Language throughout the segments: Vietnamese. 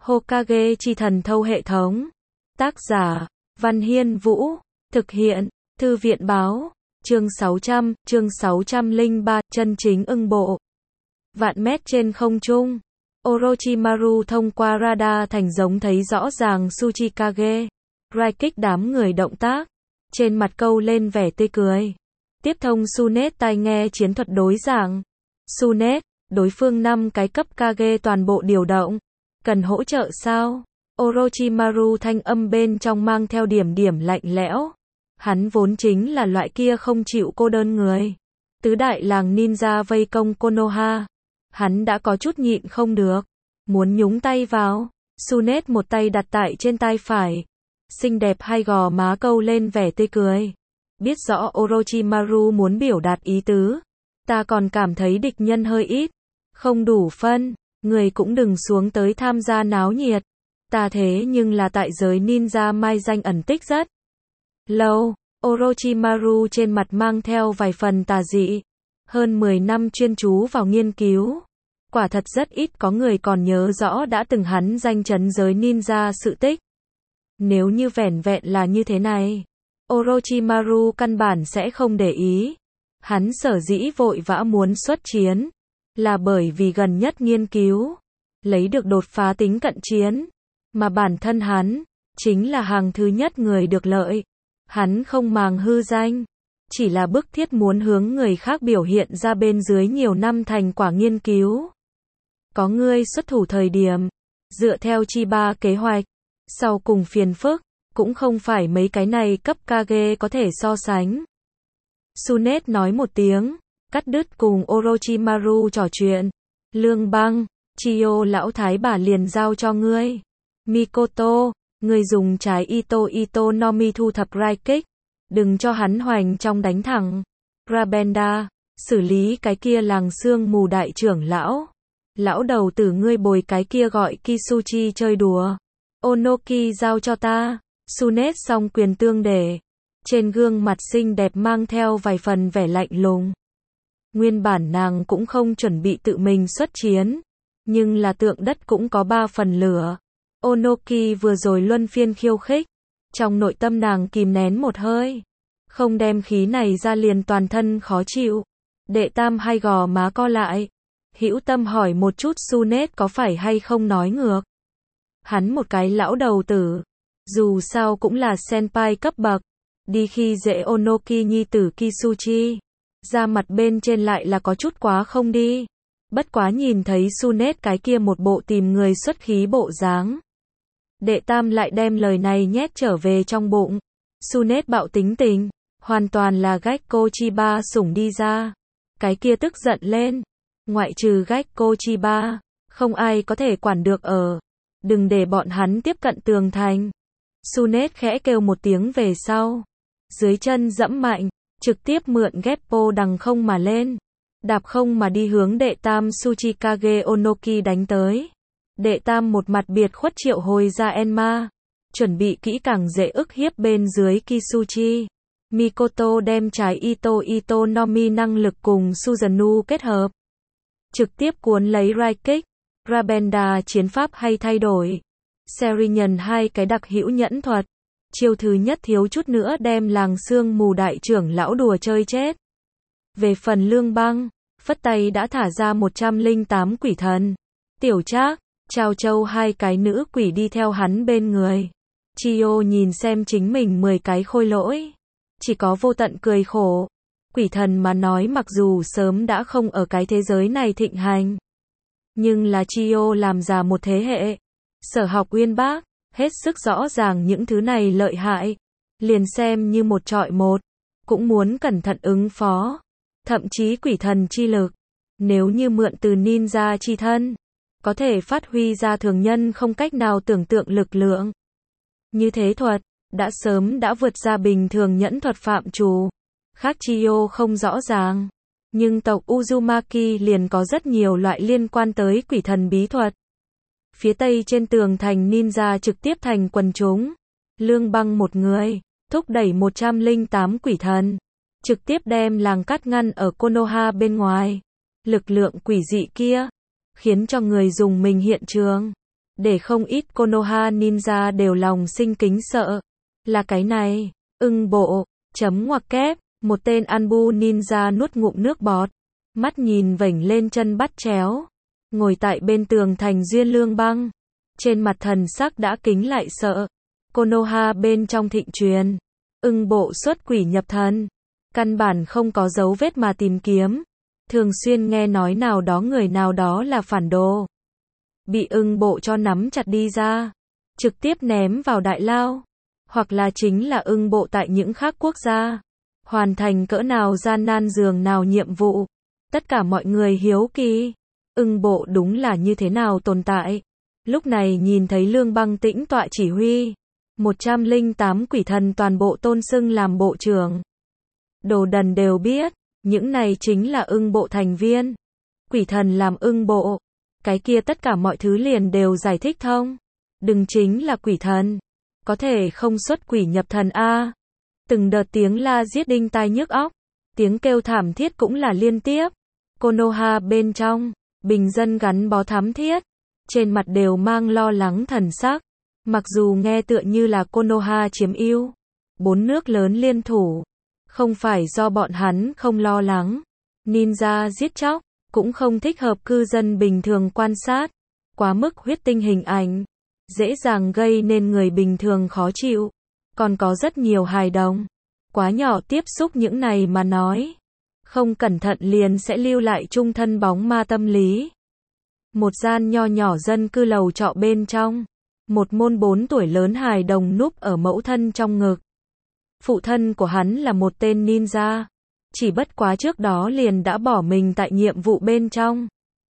Hokage chi thần thâu hệ thống. Tác giả, Văn Hiên Vũ. Thực hiện, Thư viện báo. Chương 603, chân chính ưng bộ. Vạn mét trên không trung. Orochimaru thông qua radar thành giống thấy rõ ràng Tsuchikage. Raikik đám người động tác. Trên mặt câu lên vẻ tươi cười. Tiếp thông Sunet tai nghe chiến thuật đối giảng. Sunet, đối phương 5 cái cấp Kage toàn bộ điều động. Cần hỗ trợ sao? Orochimaru thanh âm bên trong mang theo điểm lạnh lẽo. Hắn vốn chính là loại kia không chịu cô đơn người. Tứ đại làng ninja vây công Konoha. Hắn đã có chút nhịn không được. Muốn nhúng tay vào. Sunet một tay đặt tại trên tai phải. Xinh đẹp hai gò má câu lên vẻ tươi cười. Biết rõ Orochimaru muốn biểu đạt ý tứ. Ta còn cảm thấy địch nhân hơi ít. Không đủ phân. Người cũng đừng xuống tới tham gia náo nhiệt. Ta thế nhưng là tại giới ninja mai danh ẩn tích rất lâu. Orochimaru trên mặt mang theo vài phần tà dị. Hơn 10 năm chuyên chú vào nghiên cứu. Quả thật rất ít có người còn nhớ rõ đã từng hắn danh chấn giới ninja sự tích. Nếu như vẻn vẹn là như thế này, Orochimaru căn bản sẽ không để ý. Hắn sở dĩ vội vã muốn xuất chiến, là bởi vì gần nhất nghiên cứu, lấy được đột phá tính cận chiến, mà bản thân hắn, chính là hàng thứ nhất người được lợi. Hắn không màng hư danh, chỉ là bức thiết muốn hướng người khác biểu hiện ra bên dưới nhiều năm thành quả nghiên cứu. Có ngươi xuất thủ thời điểm, dựa theo Chiba kế hoạch, sau cùng phiền phức, cũng không phải mấy cái này cấp Kage có thể so sánh. Sunet nói một tiếng, cắt đứt cùng Orochimaru trò chuyện. Lương Băng, Chiyo lão thái bà liền giao cho ngươi. Mikoto, ngươi dùng trái Ito Nomi thu thập Raikik, đừng cho hắn hoành trong đánh thẳng. Rabenda, xử lý cái kia làng sương mù đại trưởng lão. Lão đầu tử ngươi bồi cái kia gọi Kisuchi chơi đùa. Onoki giao cho ta. Sunet song quyền tương để. Trên gương mặt xinh đẹp mang theo vài phần vẻ lạnh lùng. Nguyên bản nàng cũng không chuẩn bị tự mình xuất chiến. Nhưng là tượng đất cũng có 3 phần lửa. Onoki vừa rồi luân phiên khiêu khích. Trong nội tâm nàng kìm nén một hơi. Không đem khí này ra liền toàn thân khó chịu. Đệ tam hai gò má co lại. Hữu tâm hỏi một chút Sunet có phải hay không nói ngược. Hắn một cái lão đầu tử. Dù sao cũng là senpai cấp bậc. Đi khi dễ Onoki nhi tử Kisuchi. Ra mặt bên trên lại là có chút quá không đi. Bất quá nhìn thấy Sunet cái kia một bộ tìm người xuất khí bộ dáng. Đệ tam lại đem lời này nhét trở về trong bụng. Sunet bạo tính tình. Hoàn toàn là Gekko Chiba sủng đi ra. Cái kia tức giận lên. Ngoại trừ Gekko Chiba, không ai có thể quản được ở. Đừng để bọn hắn tiếp cận tường thành. Sunet khẽ kêu một tiếng về sau. Dưới chân dẫm mạnh, trực tiếp mượn Geppo đằng không mà lên. Đạp không mà đi hướng đệ tam Tsuchikage Onoki đánh tới. Đệ tam một mặt biệt khuất triệu hồi ra Enma. Chuẩn bị kỹ càng dễ ức hiếp bên dưới Kisuchi. Mikoto đem trái Ito Nomi năng lực cùng Susanoo kết hợp. Trực tiếp cuốn lấy Raikik. Rabenda chiến pháp hay thay đổi. Serinhân hai cái đặc hữu nhẫn thuật. Chiêu thứ nhất thiếu chút nữa đem làng sương mù đại trưởng lão đùa chơi chết. Về phần Lương Băng, phất tay đã thả ra 108 quỷ thần. Tiểu Trác, Trao Châu hai cái nữ quỷ đi theo hắn bên người. Chiyo nhìn xem chính mình 10 cái khôi lỗi. Chỉ có vô tận cười khổ. Quỷ thần mà nói mặc dù sớm đã không ở cái thế giới này thịnh hành. Nhưng là Chiyo làm già một thế hệ. Sở học uyên bác, hết sức rõ ràng những thứ này lợi hại. Liền xem như một trọi một. Cũng muốn cẩn thận ứng phó. Thậm chí quỷ thần chi lực. Nếu như mượn từ ninja chi thân. Có thể phát huy ra thường nhân không cách nào tưởng tượng lực lượng. Như thế thuật, đã sớm đã vượt ra bình thường nhẫn thuật phạm trù. Khác Chiyo không rõ ràng. Nhưng tộc Uzumaki liền có rất nhiều loại liên quan tới quỷ thần bí thuật. Phía tây trên tường thành ninja trực tiếp thành quần chúng. Lương Băng một người, thúc đẩy 108 quỷ thần. Trực tiếp đem làng cắt ngăn ở Konoha bên ngoài. Lực lượng quỷ dị kia, khiến cho người dùng mình hiện trường. để không ít Konoha ninja đều lòng sinh kính sợ. Là cái này, ưng bộ, chấm ngoặc kép, một tên Anbu ninja nuốt ngụm nước bọt, mắt nhìn vểnh lên chân bắt chéo, ngồi tại bên tường thành Duyên Lương Băng, trên mặt thần sắc đã kính lại sợ. Konoha bên trong thịnh truyền, ưng bộ xuất quỷ nhập thần, căn bản không có dấu vết mà tìm kiếm, thường xuyên nghe nói nào đó người nào đó là phản đồ, bị ưng bộ cho nắm chặt đi ra, trực tiếp ném vào đại lao, hoặc là chính là ưng bộ tại những khác quốc gia, hoàn thành cỡ nào gian nan dường nào nhiệm vụ. Tất cả mọi người hiếu kỳ, ưng bộ đúng là như thế nào tồn tại. Lúc này nhìn thấy Lương Băng tĩnh tọa chỉ huy, 108 quỷ thần toàn bộ tôn xưng làm bộ trưởng. Đồ đần đều biết, những này chính là ưng bộ thành viên. Quỷ thần làm ưng bộ, cái kia tất cả mọi thứ liền đều giải thích thông. Đừng chính là quỷ thần, có thể không xuất quỷ nhập thần a. Từng đợt tiếng la giết đinh tai nhức óc, tiếng kêu thảm thiết cũng là liên tiếp. Konoha bên trong, bình dân gắn bó thắm thiết, trên mặt đều mang lo lắng thần sắc. Mặc dù nghe tựa như là Konoha chiếm ưu, 4 nước lớn liên thủ, không phải do bọn hắn không lo lắng. Ninja giết chóc, cũng không thích hợp cư dân bình thường quan sát. Quá mức huyết tinh hình ảnh, dễ dàng gây nên người bình thường khó chịu. Còn có rất nhiều hài đồng, quá nhỏ tiếp xúc những này mà nói. Không cẩn thận liền sẽ lưu lại chung thân bóng ma tâm lý. Một gian nho nhỏ dân cư lầu trọ bên trong, một môn 4 tuổi lớn hài đồng núp ở mẫu thân trong ngực. Phụ thân của hắn là một tên ninja, chỉ bất quá trước đó liền đã bỏ mình tại nhiệm vụ bên trong.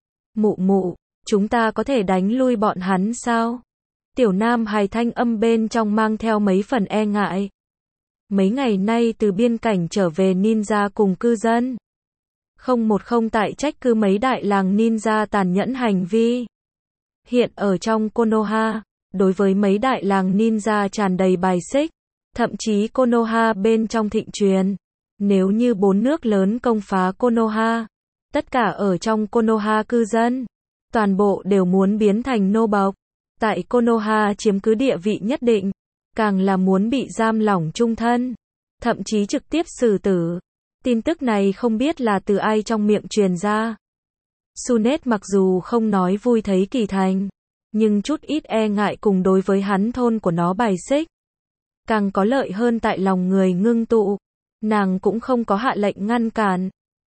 Mụ mụ, chúng ta có thể đánh lui bọn hắn sao? Tiểu nam hài thanh âm bên trong mang theo mấy phần e ngại. Mấy ngày nay từ biên cảnh trở về ninja cùng cư dân. Không tại trách cứ mấy đại làng ninja tàn nhẫn hành vi. Hiện ở trong Konoha, đối với mấy đại làng ninja tràn đầy bài xích. Thậm chí Konoha bên trong thịnh truyền. Nếu như 4 nước lớn công phá Konoha, tất cả ở trong Konoha cư dân, toàn bộ đều muốn biến thành nô bộc. Tại Konoha chiếm cứ địa vị nhất định, càng là muốn bị giam lỏng chung thân, thậm chí trực tiếp xử tử. Tin tức này không biết là từ ai trong miệng truyền ra. Sunet mặc dù không nói vui thấy kỳ thành, nhưng chút ít e ngại cùng đối với hắn thôn của nó bài xích. Càng có lợi hơn tại lòng người ngưng tụ. Nàng cũng không có hạ lệnh ngăn cản.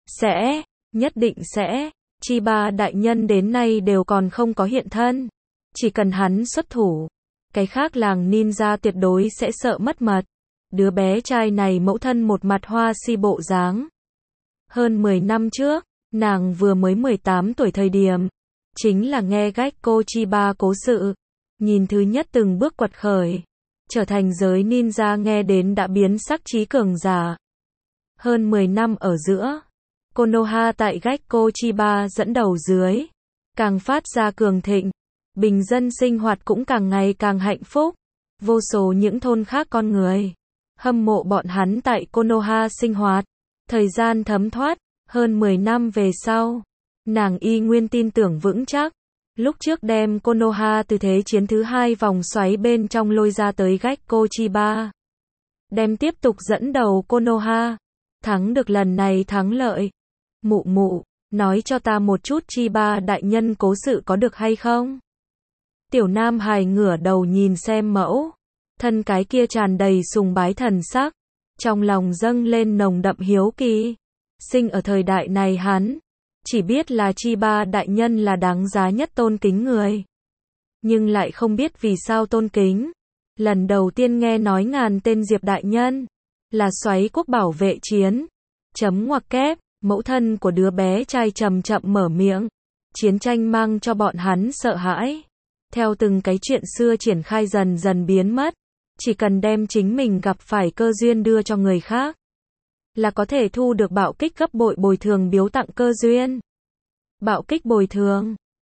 Nhất định sẽ. Chiba đại nhân đến nay đều còn không có hiện thân. Chỉ cần hắn xuất thủ, cái khác làng ninja tuyệt đối sẽ sợ mất mật. Đứa bé trai này mẫu thân một mặt hoa si bộ dáng. Hơn 10 năm trước, nàng vừa mới 18 tuổi thời điểm, chính là nghe Gekko Chiba cố sự, nhìn thứ nhất từng bước quật khởi, trở thành giới ninja nghe đến đã biến sắc trí cường giả. Hơn 10 năm ở giữa, Konoha tại Gekko Chiba dẫn đầu dưới, càng phát ra cường thịnh, bình dân sinh hoạt cũng càng ngày càng hạnh phúc. Vô số những thôn khác con người hâm mộ bọn hắn tại Konoha sinh hoạt. Thời gian thấm thoát, hơn 10 năm về sau, nàng y nguyên tin tưởng vững chắc. Lúc trước đem Konoha từ thế chiến thứ 2 vòng xoáy bên trong lôi ra tới Gekko Chiba. Đem tiếp tục dẫn đầu Konoha. Thắng được lần này thắng lợi. Mụ mụ, nói cho ta một chút Chiba đại nhân cố sự có được hay không? Tiểu nam hài ngửa đầu nhìn xem mẫu. Thân cái kia tràn đầy sùng bái thần sắc. Trong lòng dâng lên nồng đậm hiếu kỳ. Sinh ở thời đại này hắn chỉ biết là Chiba đại nhân là đáng giá nhất tôn kính người. Nhưng lại không biết vì sao tôn kính. Lần đầu tiên nghe nói ngàn tên Diệp đại nhân là xoáy quốc bảo vệ chiến. Chấm ngoặc kép, mẫu thân của đứa bé trai chậm chậm mở miệng. Chiến tranh mang cho bọn hắn sợ hãi. Theo từng cái chuyện xưa triển khai dần dần biến mất. Chỉ cần đem chính mình gặp phải cơ duyên đưa cho người khác, là có thể thu được bạo kích gấp bội bồi thường biếu tặng cơ duyên. Bạo kích bồi thường,